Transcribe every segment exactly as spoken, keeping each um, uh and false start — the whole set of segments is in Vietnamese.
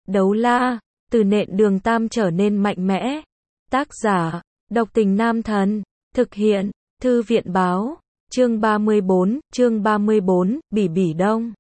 Đấu la, từ nện đường tam trở nên mạnh mẽ. Tác giả, độc tình nam thần. Thực hiện, thư viện báo. Chương ba mươi bốn, chương ba mươi bốn, Bỉ Bỉ Đông.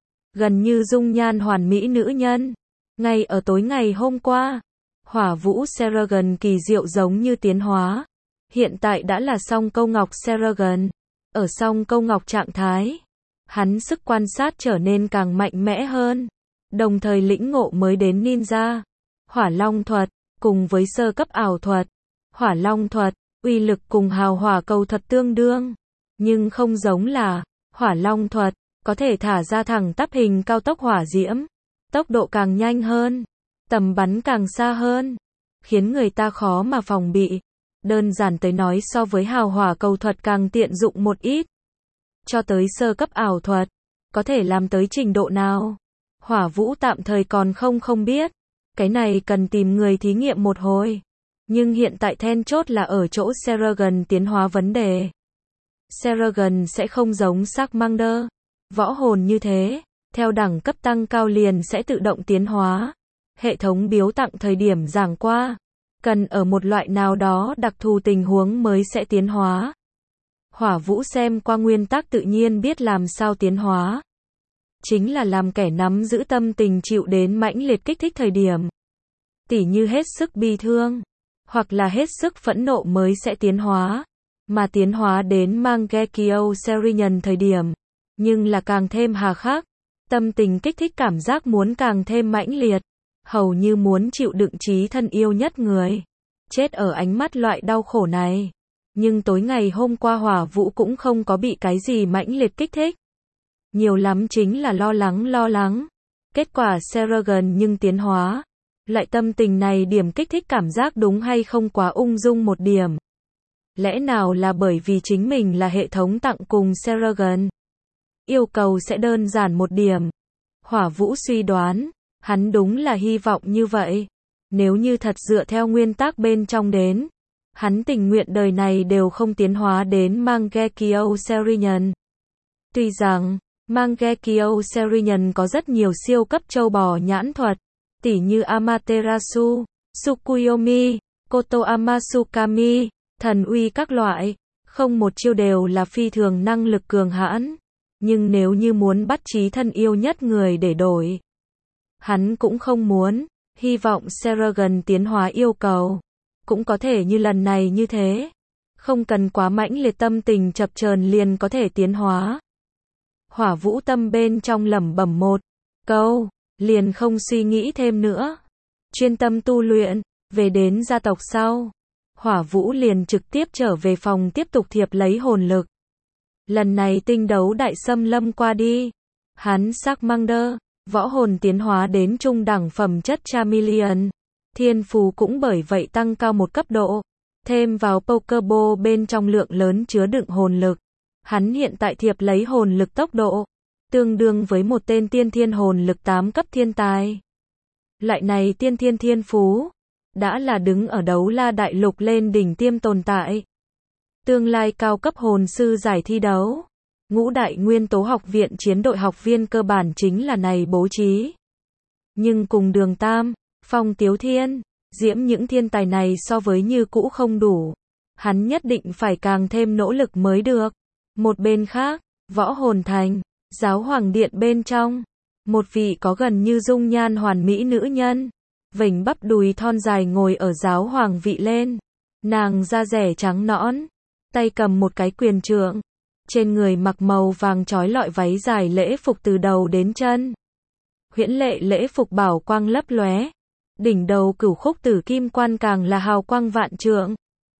Gần như dung nhan hoàn mỹ nữ nhân. Ngay ở tối ngày hôm qua, hỏa vũ Seragon kỳ diệu giống như tiến hóa. Hiện tại đã là song câu ngọc Seragon. Ở song câu ngọc trạng thái, hắn sức quan sát trở nên càng mạnh mẽ hơn. Đồng thời lĩnh ngộ mới đến ninja, hỏa long thuật, cùng với sơ cấp ảo thuật. Hỏa long thuật, uy lực cùng hào hỏa cầu thuật tương đương. Nhưng không giống là, hỏa long thuật, có thể thả ra thẳng tắp hình cao tốc hỏa diễm. Tốc độ càng nhanh hơn, tầm bắn càng xa hơn, khiến người ta khó mà phòng bị. Đơn giản tới nói so với hào hỏa cầu thuật càng tiện dụng một ít. Cho tới sơ cấp ảo thuật, có thể làm tới trình độ nào? Hỏa vũ tạm thời còn không không biết. Cái này cần tìm người thí nghiệm một hồi. Nhưng hiện tại then chốt là ở chỗ Seragon tiến hóa vấn đề. Seragon sẽ không giống Charmander, võ hồn như thế. Theo đẳng cấp tăng cao liền sẽ tự động tiến hóa. Hệ thống biếu tặng thời điểm giảng qua. Cần ở một loại nào đó đặc thù tình huống mới sẽ tiến hóa. Hỏa vũ xem qua nguyên tắc tự nhiên biết làm sao tiến hóa. Chính là làm kẻ nắm giữ tâm tình chịu đến mãnh liệt kích thích thời điểm. Tỉ như hết sức bi thương, hoặc là hết sức phẫn nộ mới sẽ tiến hóa. Mà tiến hóa đến Mangekyo Serinian thời điểm, nhưng là càng thêm hà khắc. Tâm tình kích thích cảm giác muốn càng thêm mãnh liệt, hầu như muốn chịu đựng chí thân yêu nhất người. Chết ở ánh mắt loại đau khổ này. Nhưng tối ngày hôm qua hỏa vũ cũng không có bị cái gì mãnh liệt kích thích. Nhiều lắm chính là lo lắng lo lắng. Kết quả Seragon nhưng tiến hóa. Loại tâm tình này điểm kích thích cảm giác đúng hay không quá ung dung một điểm. Lẽ nào là bởi vì chính mình là hệ thống tặng cùng Seragon? Yêu cầu sẽ đơn giản một điểm. Hỏa vũ suy đoán, hắn đúng là hy vọng như vậy. Nếu như thật dựa theo nguyên tắc bên trong đến, hắn tình nguyện đời này đều không tiến hóa đến Mangekyo Serinian. Tuy rằng, Mangekyo Serinian có rất nhiều siêu cấp châu bò nhãn thuật, tỉ như Amaterasu, Tsukuyomi, Koto Amasukami, thần uy các loại, không một chiêu đều là phi thường năng lực cường hãn. Nhưng nếu như muốn bắt chí thân yêu nhất người để đổi, hắn cũng không muốn. Hy vọng Seragon tiến hóa yêu cầu cũng có thể như lần này như thế. Không cần quá mãnh liệt tâm tình chập chờn liền có thể tiến hóa. Hỏa vũ tâm bên trong lẩm bẩm một câu, liền không suy nghĩ thêm nữa. Chuyên tâm tu luyện, về đến gia tộc sau. Hỏa vũ liền trực tiếp trở về phòng tiếp tục thiệp lấy hồn lực. Lần này tinh đấu đại xâm lâm qua đi. Hắn Charmander, võ hồn tiến hóa đến trung đẳng phẩm chất Charmeleon. Thiên phú cũng bởi vậy tăng cao một cấp độ. Thêm vào Pokeball bên trong lượng lớn chứa đựng hồn lực. Hắn hiện tại thiệp lấy hồn lực tốc độ. Tương đương với một tên tiên thiên hồn lực tám cấp thiên tài. Loại này tiên thiên thiên phú. Đã là đứng ở đấu la đại lục lên đỉnh tiêm tồn tại. Tương lai cao cấp hồn sư giải thi đấu. Ngũ đại nguyên tố học viện chiến đội học viên cơ bản chính là này bố trí. Nhưng cùng Đường Tam, Phong Tiếu Thiên, Diễm những thiên tài này so với như cũ không đủ. Hắn nhất định phải càng thêm nỗ lực mới được. Một bên khác, Võ Hồn Thành, Giáo Hoàng Điện bên trong. Một vị có gần như dung nhan hoàn mỹ nữ nhân. Vểnh bắp đùi thon dài ngồi ở giáo hoàng vị lên. Nàng da rẻ trắng nõn. Tay cầm một cái quyền trượng. Trên người mặc màu vàng chói lọi váy dài lễ phục từ đầu đến chân. Huyễn lệ lễ phục bảo quang lấp lóe. Đỉnh đầu cửu khúc tử kim quan càng là hào quang vạn trượng.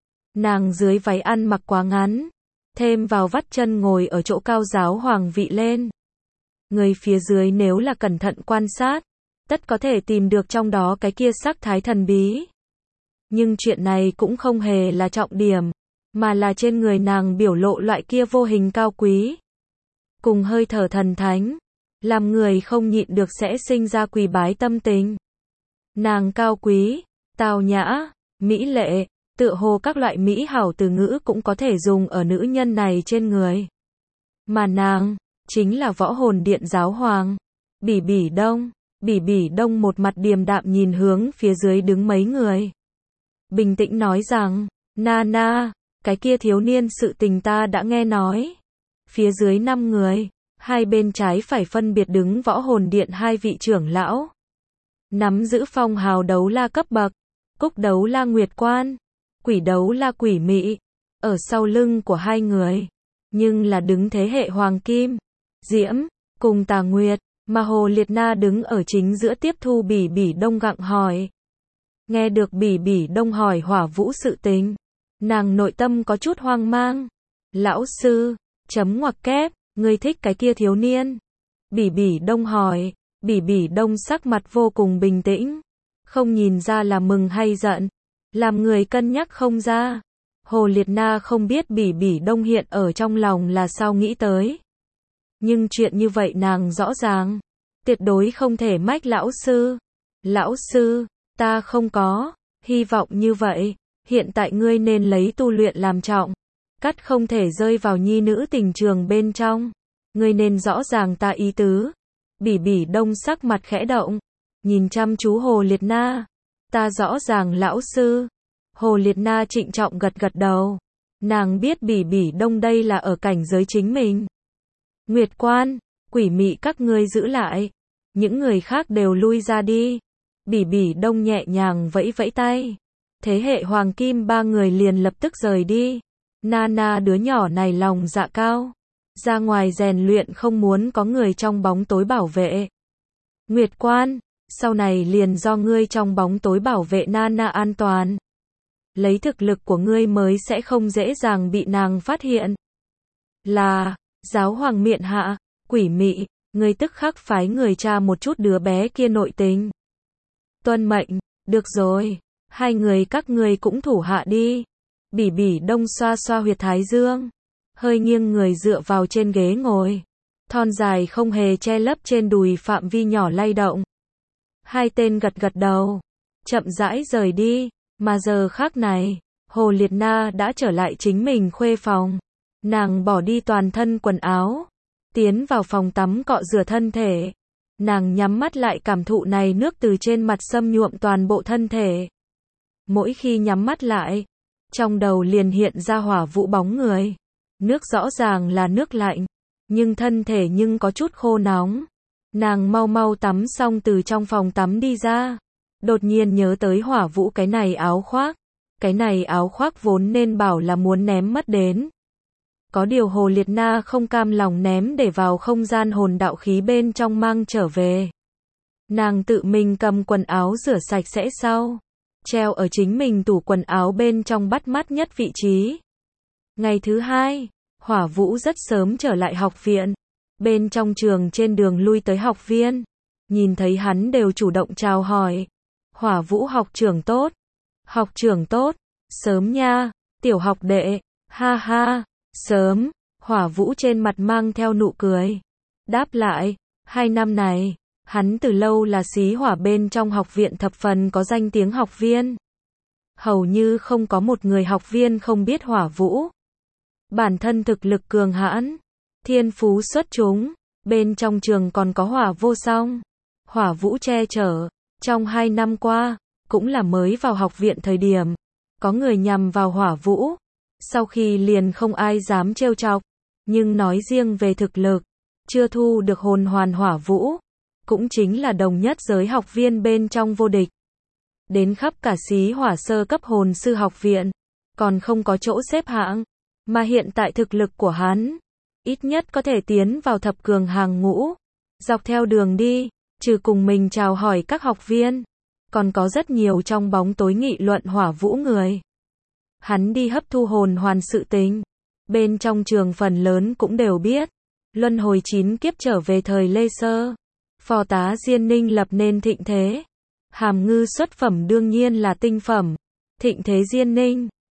Nàng dưới váy ăn mặc quá ngắn. Thêm vào vắt chân ngồi ở chỗ cao giáo hoàng vị lên. Người phía dưới nếu là cẩn thận quan sát, tất có thể tìm được trong đó cái kia sắc thái thần bí. Nhưng chuyện này cũng không hề là trọng điểm. Mà là trên người nàng biểu lộ loại kia vô hình cao quý. Cùng hơi thở thần thánh. Làm người không nhịn được sẽ sinh ra quỳ bái tâm tình. Nàng cao quý, tào nhã, mỹ lệ, tựa hồ các loại mỹ hảo từ ngữ cũng có thể dùng ở nữ nhân này trên người. Mà nàng, chính là võ hồn điện giáo hoàng. Bỉ Bỉ Đông. Bỉ Bỉ Đông một mặt điềm đạm nhìn hướng phía dưới đứng mấy người. Bình tĩnh nói rằng, na na, cái kia thiếu niên sự tình ta đã nghe nói. Phía dưới năm người, hai bên trái phải phân biệt đứng võ hồn điện hai vị trưởng lão. Nắm giữ phong hào đấu la cấp bậc, cúc đấu la nguyệt quan, quỷ đấu la quỷ mị, ở sau lưng của hai người. Nhưng là đứng thế hệ hoàng kim, diễm, cùng tà nguyệt, mà Hồ Liệt Na đứng ở chính giữa tiếp thu Bỉ Bỉ Đông gặng hỏi. Nghe được Bỉ Bỉ Đông hỏi Hỏa Vũ sự tình, nàng nội tâm có chút hoang mang. Lão sư, chấm ngoặc kép, ngươi thích cái kia thiếu niên? Bỉ Bỉ Đông hỏi. Bỉ Bỉ Đông sắc mặt vô cùng bình tĩnh, không nhìn ra là mừng hay giận, làm người cân nhắc không ra. Hồ Liệt Na không biết Bỉ Bỉ Đông hiện ở trong lòng là sao nghĩ tới. Nhưng chuyện như vậy nàng rõ ràng, tuyệt đối không thể mách lão sư. Lão sư, ta không có hy vọng như vậy, hiện tại ngươi nên lấy tu luyện làm trọng, cắt không thể rơi vào nhi nữ tình trường bên trong. Ngươi nên rõ ràng ta ý tứ. Bỉ Bỉ Đông sắc mặt khẽ động, nhìn chăm chú Hồ Liệt Na. Ta rõ ràng lão sư. Hồ Liệt Na trịnh trọng gật gật đầu. Nàng biết Bỉ Bỉ Đông đây là ở cảnh giới chính mình. Nguyệt quan, quỷ mị các ngươi giữ lại. Những người khác đều lui ra đi. Bỉ Bỉ Đông nhẹ nhàng vẫy vẫy tay. Thế hệ hoàng kim ba người liền lập tức rời đi. Nana đứa nhỏ này lòng dạ cao. Ra ngoài rèn luyện không muốn có người trong bóng tối bảo vệ. Nguyệt quan, sau này liền do ngươi trong bóng tối bảo vệ Nana an toàn. Lấy thực lực của ngươi mới sẽ không dễ dàng bị nàng phát hiện. Là, giáo hoàng miện hạ, quỷ mị, ngươi tức khắc phái người tra một chút đứa bé kia nội tình. Tuân mệnh, được rồi, hai người các ngươi cũng thủ hạ đi. Bỉ Bỉ Đông xoa xoa huyệt thái dương, hơi nghiêng người dựa vào trên ghế ngồi, thon dài không hề che lấp trên đùi phạm vi nhỏ lay động. Hai tên gật gật đầu, chậm rãi rời đi, mà giờ khác này, Hồ Liệt Na đã trở lại chính mình khuê phòng. Nàng bỏ đi toàn thân quần áo, tiến vào phòng tắm cọ rửa thân thể. Nàng nhắm mắt lại cảm thụ này nước từ trên mặt xâm nhuộm toàn bộ thân thể. Mỗi khi nhắm mắt lại, trong đầu liền hiện ra Hỏa Vũ bóng người. Nước rõ ràng là nước lạnh, nhưng thân thể nhưng có chút khô nóng. Nàng mau mau tắm xong từ trong phòng tắm đi ra. Đột nhiên nhớ tới Hỏa Vũ cái này áo khoác. Cái này áo khoác vốn nên bảo là muốn ném mất đến. Có điều Hồ Liệt Na không cam lòng ném để vào không gian hồn đạo khí bên trong mang trở về. Nàng tự mình cầm quần áo rửa sạch sẽ sau, treo ở chính mình tủ quần áo bên trong bắt mắt nhất vị trí. Ngày thứ hai, Hỏa Vũ rất sớm trở lại học viện. Bên trong trường trên đường lui tới học viên, nhìn thấy hắn đều chủ động chào hỏi. Hỏa Vũ học trưởng tốt. Học trưởng tốt. Sớm nha, tiểu học đệ. Ha ha, sớm. Hỏa Vũ trên mặt mang theo nụ cười. Đáp lại, hai năm này, hắn từ lâu là xí hỏa bên trong học viện thập phần có danh tiếng học viên. Hầu như không có một người học viên không biết Hỏa Vũ. Bản thân thực lực cường hãn, thiên phú xuất chúng, bên trong trường còn có Hỏa Vô Song. Hỏa Vũ che chở, trong hai năm qua, cũng là mới vào học viện thời điểm, có người nhằm vào Hỏa Vũ. Sau khi liền không ai dám trêu chọc, nhưng nói riêng về thực lực, chưa thu được hồn hoàn Hỏa Vũ, cũng chính là đồng nhất giới học viên bên trong vô địch. Đến khắp cả xí hỏa sơ cấp hồn sư học viện, còn không có chỗ xếp hạng, mà hiện tại thực lực của hắn, ít nhất có thể tiến vào thập cường hàng ngũ. Dọc theo đường đi, trừ cùng mình chào hỏi các học viên, còn có rất nhiều trong bóng tối nghị luận Hỏa Vũ người. Hắn đi hấp thu hồn hoàn sự tình, bên trong trường phần lớn cũng đều biết. Luân hồi chín kiếp trở về thời Lê Sơ, phò tá Diên Ninh lập nên thịnh thế. Hàm Ngư xuất phẩm đương nhiên là tinh phẩm. Thịnh thế Diên Ninh,